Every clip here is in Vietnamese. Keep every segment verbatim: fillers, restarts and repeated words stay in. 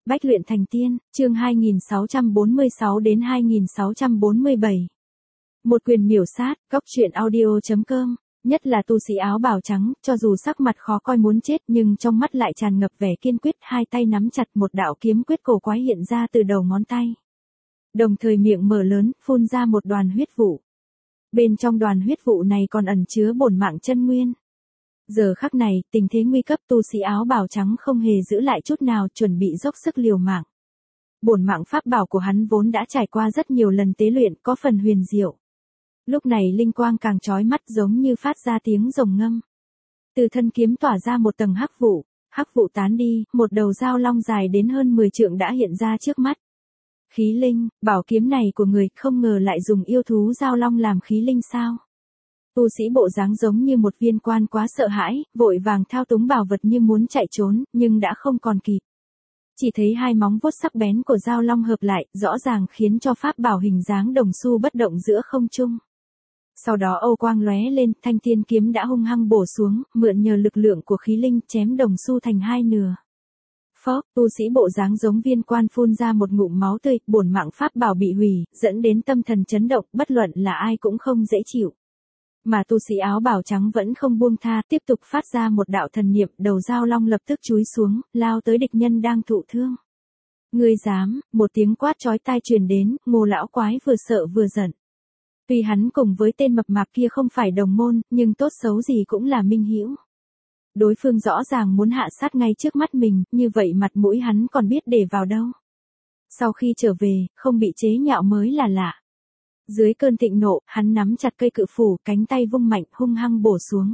Bách luyện thành tiên, chương hai nghìn sáu trăm bốn mươi sáu đến hai nghìn sáu trăm bốn mươi bảy. Một quyền miểu sát, góc truyện audio chấm com, nhất là tu sĩ áo bào trắng, cho dù sắc mặt khó coi muốn chết nhưng trong mắt lại tràn ngập vẻ kiên quyết, hai tay nắm chặt một đạo kiếm quyết cổ quái hiện ra từ đầu ngón tay. Đồng thời miệng mở lớn, phun ra một đoàn huyết vụ. Bên trong đoàn huyết vụ này còn ẩn chứa bổn mạng chân nguyên. Giờ khắc này, tình thế nguy cấp, tu sĩ áo bào trắng không hề giữ lại chút nào, chuẩn bị dốc sức liều mạng. Bổn mạng pháp bảo của hắn vốn đã trải qua rất nhiều lần tế luyện, có phần huyền diệu. Lúc này linh quang càng chói mắt, giống như phát ra tiếng rồng ngâm. Từ thân kiếm tỏa ra một tầng hắc vụ, hắc vụ tán đi, một đầu dao long dài đến hơn mười trượng đã hiện ra trước mắt. Khí linh, bảo kiếm này của người, không ngờ lại dùng yêu thú dao long làm khí linh sao? Tu sĩ bộ dáng giống như một viên quan quá sợ hãi, vội vàng thao túng bảo vật như muốn chạy trốn, nhưng đã không còn kịp. Chỉ thấy hai móng vuốt sắc bén của dao long hợp lại, rõ ràng khiến cho pháp bảo hình dáng đồng xu bất động giữa không trung. Sau đó âu quang lóe lên, thanh thiên kiếm đã hung hăng bổ xuống, mượn nhờ lực lượng của khí linh chém đồng xu thành hai nửa. Phốc, tu sĩ bộ dáng giống viên quan phun ra một ngụm máu tươi, bổn mạng pháp bảo bị hủy, dẫn đến tâm thần chấn động, bất luận là ai cũng không dễ chịu. Mà tu sĩ áo bào trắng vẫn không buông tha, tiếp tục phát ra một đạo thần niệm, đầu dao long lập tức chúi xuống, lao tới địch nhân đang thụ thương. Ngươi dám, một tiếng quát chói tai truyền đến, Ngô lão quái vừa sợ vừa giận. Tuy hắn cùng với tên mập mạp kia không phải đồng môn, nhưng tốt xấu gì cũng là minh hữu. Đối phương rõ ràng muốn hạ sát ngay trước mắt mình, như vậy mặt mũi hắn còn biết để vào đâu. Sau khi trở về, không bị chế nhạo mới là lạ. Dưới cơn thịnh nộ, hắn nắm chặt cây cự phủ, cánh tay vung mạnh, hung hăng bổ xuống.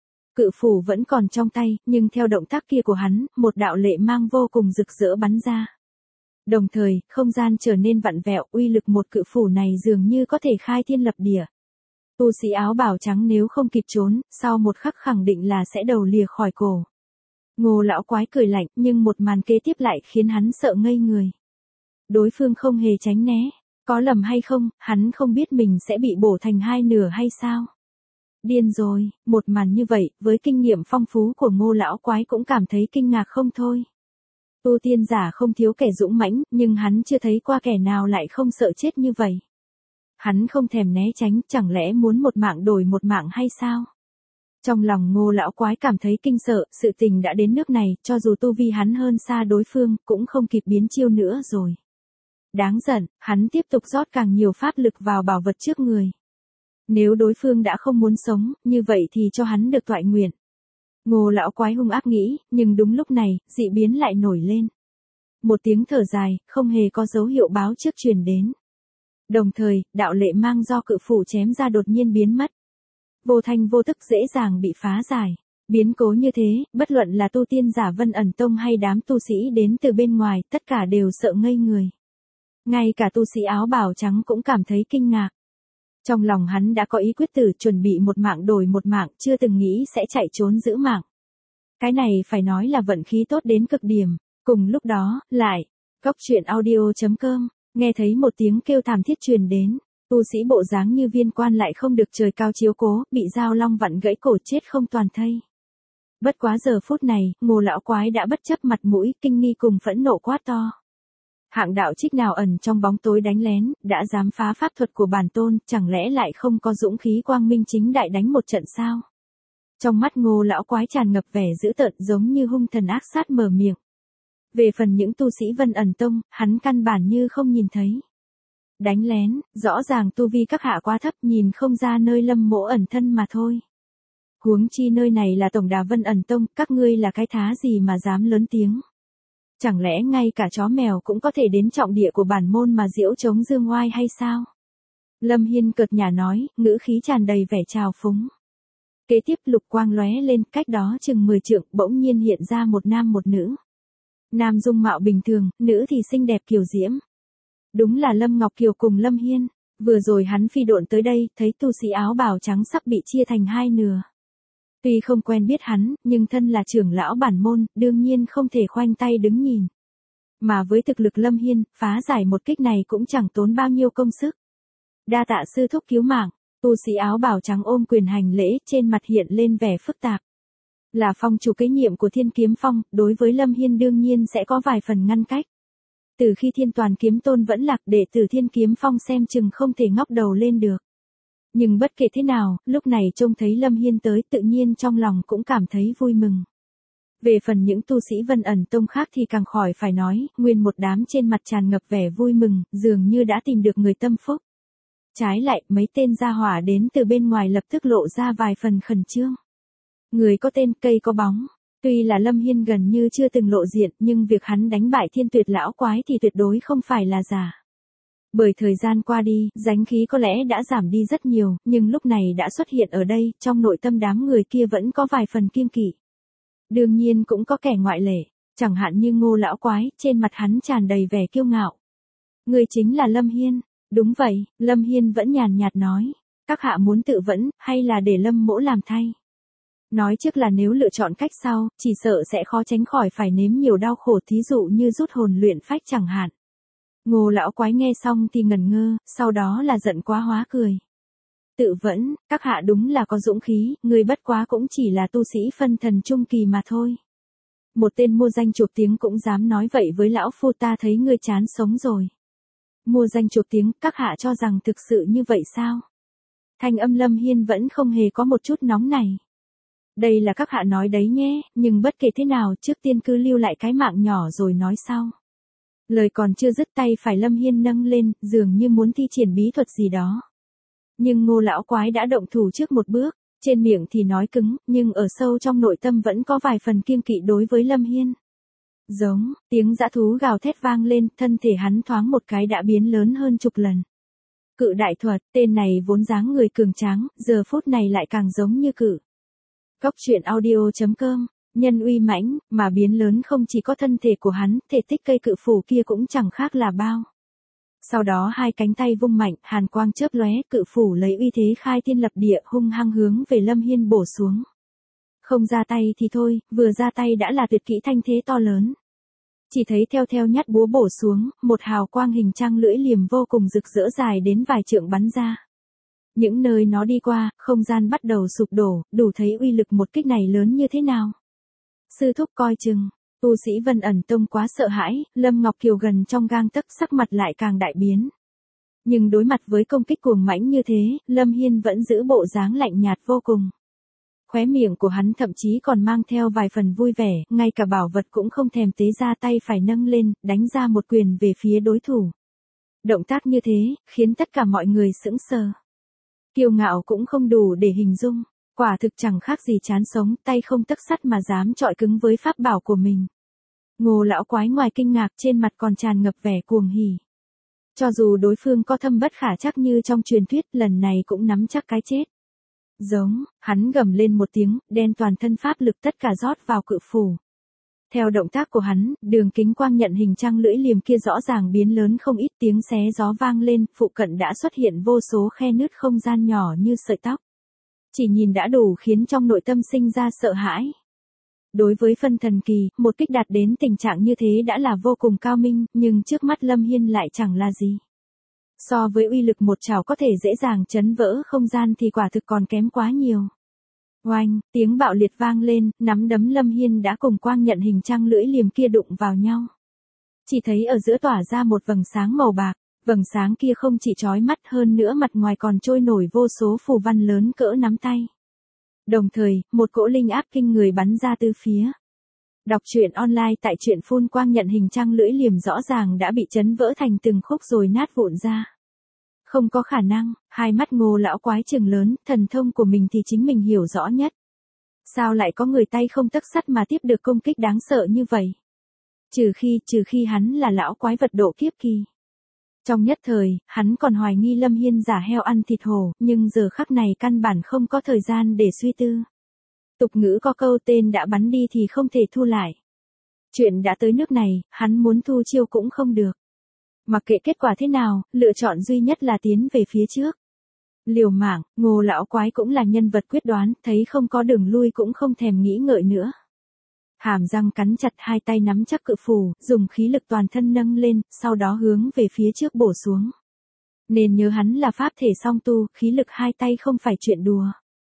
Cự phủ vẫn còn trong tay, nhưng theo động tác kia của hắn, một đạo lệ mang vô cùng rực rỡ bắn ra. Đồng thời, không gian trở nên vặn vẹo, uy lực một cự phủ này dường như có thể khai thiên lập địa. Tu sĩ áo bào trắng nếu không kịp trốn, sau một khắc khẳng định là sẽ đầu lìa khỏi cổ. Ngô lão quái cười lạnh, nhưng một màn kế tiếp lại khiến hắn sợ ngây người. Đối phương không hề tránh né. Có lầm hay không, hắn không biết mình sẽ bị bổ thành hai nửa hay sao? Điên rồi, một màn như vậy, với kinh nghiệm phong phú của Ngô lão quái cũng cảm thấy kinh ngạc không thôi. Tu tiên giả không thiếu kẻ dũng mãnh, nhưng hắn chưa thấy qua kẻ nào lại không sợ chết như vậy. Hắn không thèm né tránh, chẳng lẽ muốn một mạng đổi một mạng hay sao? Trong lòng Ngô lão quái cảm thấy kinh sợ, sự tình đã đến nước này, cho dù tu vi hắn hơn xa đối phương, cũng không kịp biến chiêu nữa rồi. Đáng giận, hắn tiếp tục rót càng nhiều pháp lực vào bảo vật trước người. Nếu đối phương đã không muốn sống, như vậy thì cho hắn được toại nguyện. Ngô lão quái hung ác nghĩ, nhưng đúng lúc này, dị biến lại nổi lên. Một tiếng thở dài, không hề có dấu hiệu báo trước truyền đến. Đồng thời, đạo lệ mang do cự phủ chém ra đột nhiên biến mất. Vô thanh vô tức dễ dàng bị phá giải. Biến cố như thế, bất luận là tu tiên giả Vân Ẩn Tông hay đám tu sĩ đến từ bên ngoài, tất cả đều sợ ngây người. Ngay cả tu sĩ áo bào trắng cũng cảm thấy kinh ngạc. Trong lòng hắn đã có ý quyết tử, chuẩn bị một mạng đổi một mạng, chưa từng nghĩ sẽ chạy trốn giữ mạng. Cái này phải nói là vận khí tốt đến cực điểm. Cùng lúc đó, lại, góc truyện audio chấm com, nghe thấy một tiếng kêu thảm thiết truyền đến. Tu sĩ bộ dáng như viên quan lại không được trời cao chiếu cố, bị dao long vặn gãy cổ chết không toàn thây. Bất quá giờ phút này, Ngô lão quái đã bất chấp mặt mũi, kinh nghi cùng phẫn nộ quát to. Hạng đạo trích nào ẩn trong bóng tối đánh lén, đã dám phá pháp thuật của bản tôn, chẳng lẽ lại không có dũng khí quang minh chính đại đánh một trận sao? Trong mắt Ngô lão quái tràn ngập vẻ dữ tợn, giống như hung thần ác sát mở miệng. Về phần những tu sĩ Vân Ẩn Tông, hắn căn bản như không nhìn thấy. Đánh lén, rõ ràng tu vi các hạ quá thấp, nhìn không ra nơi Lâm Mỗ ẩn thân mà thôi. Huống chi nơi này là tổng đà Vân Ẩn Tông, các ngươi là cái thá gì mà dám lớn tiếng? Chẳng lẽ ngay cả chó mèo cũng có thể đến trọng địa của bản môn mà diễu chống dương oai hay sao? Lâm Hiên cợt nhả nói, ngữ khí tràn đầy vẻ trào phúng. Kế tiếp lục quang lóe lên, cách đó chừng mười trượng, bỗng nhiên hiện ra một nam một nữ. Nam dung mạo bình thường, nữ thì xinh đẹp kiều diễm. Đúng là Lâm Ngọc Kiều cùng Lâm Hiên. Vừa rồi hắn phi độn tới đây, thấy tu sĩ áo bào trắng sắp bị chia thành hai nửa. Tuy không quen biết hắn, nhưng thân là trưởng lão bản môn, đương nhiên không thể khoanh tay đứng nhìn. Mà với thực lực Lâm Hiên, phá giải một kích này cũng chẳng tốn bao nhiêu công sức. Đa tạ sư thúc cứu mạng, tu sĩ áo bào trắng ôm quyền hành lễ, trên mặt hiện lên vẻ phức tạp. Là phong chủ kế nhiệm của Thiên Kiếm Phong, đối với Lâm Hiên đương nhiên sẽ có vài phần ngăn cách. Từ khi Thiên Toàn Kiếm Tôn vẫn lạc, đệ tử Thiên Kiếm Phong xem chừng không thể ngóc đầu lên được. Nhưng bất kể thế nào, lúc này trông thấy Lâm Hiên tới tự nhiên trong lòng cũng cảm thấy vui mừng. Về phần những tu sĩ Vân Ẩn Tông khác thì càng khỏi phải nói, nguyên một đám trên mặt tràn ngập vẻ vui mừng, dường như đã tìm được người tâm phúc. Trái lại, mấy tên gia hỏa đến từ bên ngoài lập tức lộ ra vài phần khẩn trương. Người có tên, cây có bóng. Tuy là Lâm Hiên gần như chưa từng lộ diện, nhưng việc hắn đánh bại Thiên Tuyệt lão quái thì tuyệt đối không phải là giả. Bởi thời gian qua đi, danh khí có lẽ đã giảm đi rất nhiều, nhưng lúc này đã xuất hiện ở đây, trong nội tâm đám người kia vẫn có vài phần kiêng kỵ. Đương nhiên cũng có kẻ ngoại lệ, chẳng hạn như Ngô lão quái, trên mặt hắn tràn đầy vẻ kiêu ngạo. Người chính là Lâm Hiên. Đúng vậy, Lâm Hiên vẫn nhàn nhạt nói. Các hạ muốn tự vẫn, hay là để Lâm mỗ làm thay? Nói trước là nếu lựa chọn cách sau, chỉ sợ sẽ khó tránh khỏi phải nếm nhiều đau khổ, thí dụ như rút hồn luyện phách chẳng hạn. Ngô lão quái nghe xong thì ngẩn ngơ, sau đó là giận quá hóa cười. Tự vẫn, các hạ đúng là có dũng khí, người bất quá cũng chỉ là tu sĩ phân thần trung kỳ mà thôi. Một tên mua danh chuộc tiếng cũng dám nói vậy với lão phu, ta thấy ngươi chán sống rồi. Mua danh chuộc tiếng, các hạ cho rằng thực sự như vậy sao? Thanh âm Lâm Hiên vẫn không hề có một chút nóng này. Đây là các hạ nói đấy nhé, nhưng bất kể thế nào trước tiên cứ lưu lại cái mạng nhỏ rồi nói sau. Lời còn chưa dứt, tay phải Lâm Hiên nâng lên, dường như muốn thi triển bí thuật gì đó. Nhưng Ngô lão quái đã động thủ trước một bước, trên miệng thì nói cứng, nhưng ở sâu trong nội tâm vẫn có vài phần kiêng kỵ đối với Lâm Hiên. Giống, tiếng dã thú gào thét vang lên, thân thể hắn thoáng một cái đã biến lớn hơn chục lần. Cự đại thuật, tên này vốn dáng người cường tráng, giờ phút này lại càng giống như cự. Góc truyện audio chấm com, nhân uy mãnh, mà biến lớn không chỉ có thân thể của hắn, thể tích cây cự phủ kia cũng chẳng khác là bao. Sau đó hai cánh tay vung mạnh, hàn quang chớp lóe, cự phủ lấy uy thế khai thiên lập địa hung hăng hướng về Lâm Hiên bổ xuống. Không ra tay thì thôi, vừa ra tay đã là tuyệt kỹ thanh thế to lớn. Chỉ thấy theo theo nhát búa bổ xuống, một hào quang hình trăng lưỡi liềm vô cùng rực rỡ dài đến vài trượng bắn ra. Những nơi nó đi qua, không gian bắt đầu sụp đổ, đủ thấy uy lực một kích này lớn như thế nào. Sư thúc coi chừng, tu sĩ Vân Ẩn Tông quá sợ hãi, Lâm Ngọc Kiều gần trong gang tấc, sắc mặt lại càng đại biến. Nhưng đối mặt với công kích cuồng mãnh như thế, Lâm Hiên vẫn giữ bộ dáng lạnh nhạt vô cùng. Khóe miệng của hắn thậm chí còn mang theo vài phần vui vẻ, ngay cả bảo vật cũng không thèm tế ra, tay phải nâng lên, đánh ra một quyền về phía đối thủ. Động tác như thế, khiến tất cả mọi người sững sờ. Kiêu ngạo cũng không đủ để hình dung, quả thực chẳng khác gì chán sống, tay không tấc sắt mà dám chọi cứng với pháp bảo của mình. Ngô lão quái ngoài kinh ngạc trên mặt còn tràn ngập vẻ cuồng hỉ. Cho dù đối phương có thâm bất khả trắc như trong truyền thuyết, lần này cũng nắm chắc cái chết. Giống, hắn gầm lên một tiếng, đen toàn thân pháp lực tất cả rót vào cự phủ. Theo động tác của hắn, đường kính quang nhận hình trăng lưỡi liềm kia rõ ràng biến lớn không ít, tiếng xé gió vang lên, phụ cận đã xuất hiện vô số khe nứt không gian nhỏ như sợi tóc. Chỉ nhìn đã đủ khiến trong nội tâm sinh ra sợ hãi. Đối với phân thần kỳ, một kích đạt đến tình trạng như thế đã là vô cùng cao minh, nhưng trước mắt Lâm Hiên lại chẳng là gì. So với uy lực một chảo có thể dễ dàng chấn vỡ không gian thì quả thực còn kém quá nhiều. Oanh, tiếng bạo liệt vang lên, nắm đấm Lâm Hiên đã cùng quang nhận hình trăng lưỡi liềm kia đụng vào nhau. Chỉ thấy ở giữa tỏa ra một vầng sáng màu bạc, vầng sáng kia không chỉ chói mắt, hơn nữa mặt ngoài còn trôi nổi vô số phù văn lớn cỡ nắm tay. Đồng thời, một cỗ linh áp kinh người bắn ra từ phía. Đọc truyện online tại truyện phun quang nhận hình trăng lưỡi liềm rõ ràng đã bị chấn vỡ thành từng khúc rồi nát vụn ra. Không có khả năng, hai mắt Ngô lão quái trừng lớn, thần thông của mình thì chính mình hiểu rõ nhất. Sao lại có người tay không tấc sắt mà tiếp được công kích đáng sợ như vậy? Trừ khi, trừ khi hắn là lão quái vật độ kiếp kỳ. Trong nhất thời, hắn còn hoài nghi Lâm Hiên giả heo ăn thịt hổ, nhưng giờ khắc này căn bản không có thời gian để suy tư. Tục ngữ có câu tên đã bắn đi thì không thể thu lại. Chuyện đã tới nước này, hắn muốn thu chiêu cũng không được. Mặc kệ kết quả thế nào, lựa chọn duy nhất là tiến về phía trước. Liều mạng, Ngô lão quái cũng là nhân vật quyết đoán, thấy không có đường lui cũng không thèm nghĩ ngợi nữa. Hàm răng cắn chặt, hai tay nắm chắc cự phù, dùng khí lực toàn thân nâng lên, sau đó hướng về phía trước bổ xuống. Nên nhớ hắn là pháp thể song tu, khí lực hai tay không phải chuyện đùa.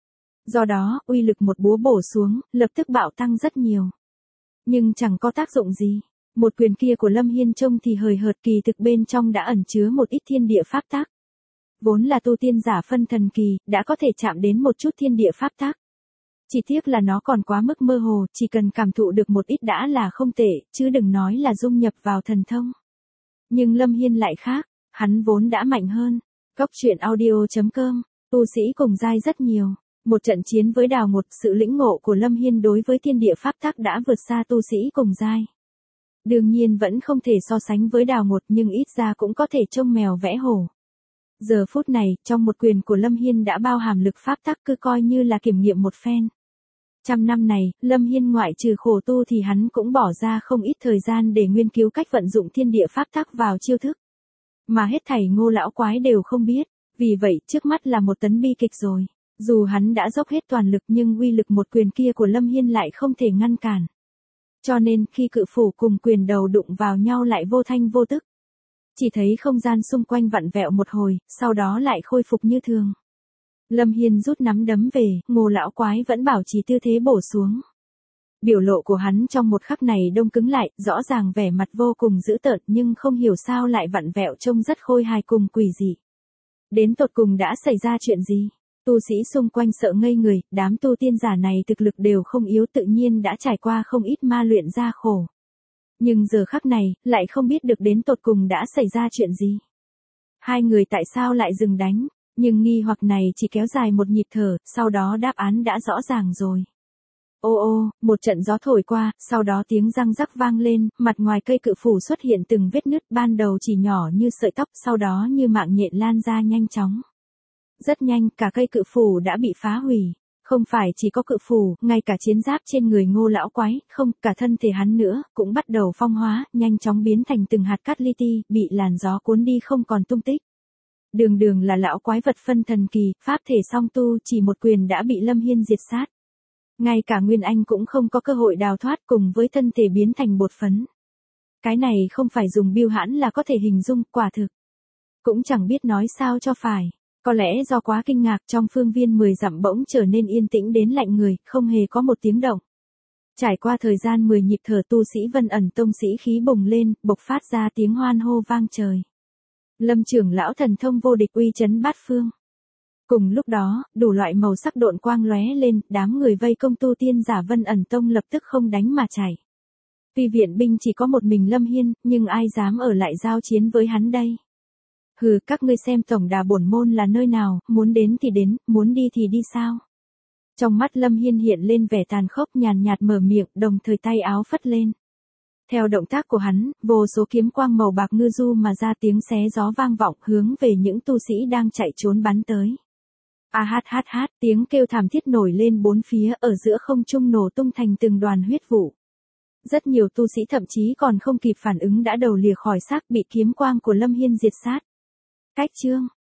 Do đó, uy lực một búa bổ xuống, lập tức bạo tăng rất nhiều. Nhưng chẳng có tác dụng gì. Một quyền kia của Lâm Hiên trông thì hời hợt, kỳ thực bên trong đã ẩn chứa một ít thiên địa pháp tắc. Vốn là tu tiên giả phân thần kỳ, đã có thể chạm đến một chút thiên địa pháp tắc. Chỉ tiếc là nó còn quá mức mơ hồ, chỉ cần cảm thụ được một ít đã là không tệ, chứ đừng nói là dung nhập vào thần thông. Nhưng Lâm Hiên lại khác, hắn vốn đã mạnh hơn. Cốc truyện audio chấm com, tu sĩ cùng giai rất nhiều. Một trận chiến với Đào Ngột, sự lĩnh ngộ của Lâm Hiên đối với thiên địa pháp tắc đã vượt xa tu sĩ cùng giai. Đương nhiên vẫn không thể so sánh với Đào Ngột, nhưng ít ra cũng có thể trông mèo vẽ hổ. Giờ phút này, trong một quyền của Lâm Hiên đã bao hàm lực pháp tắc, cứ coi như là kiểm nghiệm một phen. Trăm năm này, Lâm Hiên ngoại trừ khổ tu thì hắn cũng bỏ ra không ít thời gian để nghiên cứu cách vận dụng thiên địa pháp tắc vào chiêu thức. Mà hết thảy Ngô lão quái đều không biết, vì vậy trước mắt là một tấn bi kịch rồi. Dù hắn đã dốc hết toàn lực nhưng uy lực một quyền kia của Lâm Hiên lại không thể ngăn cản. Cho nên khi cự phủ cùng quyền đầu đụng vào nhau lại vô thanh vô tức. Chỉ thấy không gian xung quanh vặn vẹo một hồi, sau đó lại khôi phục như thường. Lâm Hiên rút nắm đấm về, Ngô lão quái vẫn bảo trì tư thế bổ xuống. Biểu lộ của hắn trong một khắc này đông cứng lại, rõ ràng vẻ mặt vô cùng dữ tợn nhưng không hiểu sao lại vặn vẹo trông rất khôi hài cùng quỷ dị. Đến tột cùng đã xảy ra chuyện gì? Tu sĩ xung quanh sợ ngây người, đám tu tiên giả này thực lực đều không yếu, tự nhiên đã trải qua không ít ma luyện gian khổ. Nhưng giờ khắc này, lại không biết được đến tột cùng đã xảy ra chuyện gì. Hai người tại sao lại dừng đánh, nhưng nghi hoặc này chỉ kéo dài một nhịp thở, sau đó đáp án đã rõ ràng rồi. Ô ô, một trận gió thổi qua, sau đó tiếng răng rắc vang lên, mặt ngoài cây cự phủ xuất hiện từng vết nứt, ban đầu chỉ nhỏ như sợi tóc, sau đó như mạng nhện lan ra nhanh chóng. Rất nhanh, cả cây cự phủ đã bị phá hủy. Không phải chỉ có cự phủ, ngay cả chiến giáp trên người Ngô lão quái, không, cả thân thể hắn nữa, cũng bắt đầu phong hóa, nhanh chóng biến thành từng hạt cát li ti, bị làn gió cuốn đi không còn tung tích. Đường đường là lão quái vật phân thần kỳ, pháp thể song tu, chỉ một quyền đã bị Lâm Hiên diệt sát. Ngay cả Nguyên Anh cũng không có cơ hội đào thoát, cùng với thân thể biến thành bột phấn. Cái này không phải dùng biêu hãn là có thể hình dung, quả thực. Cũng chẳng biết nói sao cho phải. Có lẽ do quá kinh ngạc, trong phương viên mười dặm bỗng trở nên yên tĩnh đến lạnh người, không hề có một tiếng động. Trải qua thời gian mười nhịp thở, tu sĩ Vân Ẩn Tông sĩ khí bùng lên, bộc phát ra tiếng hoan hô vang trời. Lâm trưởng lão thần thông vô địch uy chấn bát phương. Cùng lúc đó, đủ loại màu sắc độn quang lóe lên, đám người vây công tu tiên giả Vân Ẩn Tông lập tức không đánh mà chạy. Tuy viện binh chỉ có một mình Lâm Hiên, nhưng ai dám ở lại giao chiến với hắn đây? Hừ, các ngươi xem tổng đà bổn môn là nơi nào, muốn đến thì đến, muốn đi thì đi sao? Trong mắt Lâm Hiên hiện lên vẻ tàn khốc, nhàn nhạt mở miệng, đồng thời tay áo phất lên. Theo động tác của hắn, vô số kiếm quang màu bạc ngư du mà ra, tiếng xé gió vang vọng hướng về những tu sĩ đang chạy trốn bắn tới. A hát hát hát, tiếng kêu thảm thiết nổi lên bốn phía, ở giữa không trung nổ tung thành từng đoàn huyết vụ. Rất nhiều tu sĩ thậm chí còn không kịp phản ứng đã đầu lìa khỏi xác, bị kiếm quang của Lâm Hiên diệt sát. Cách chương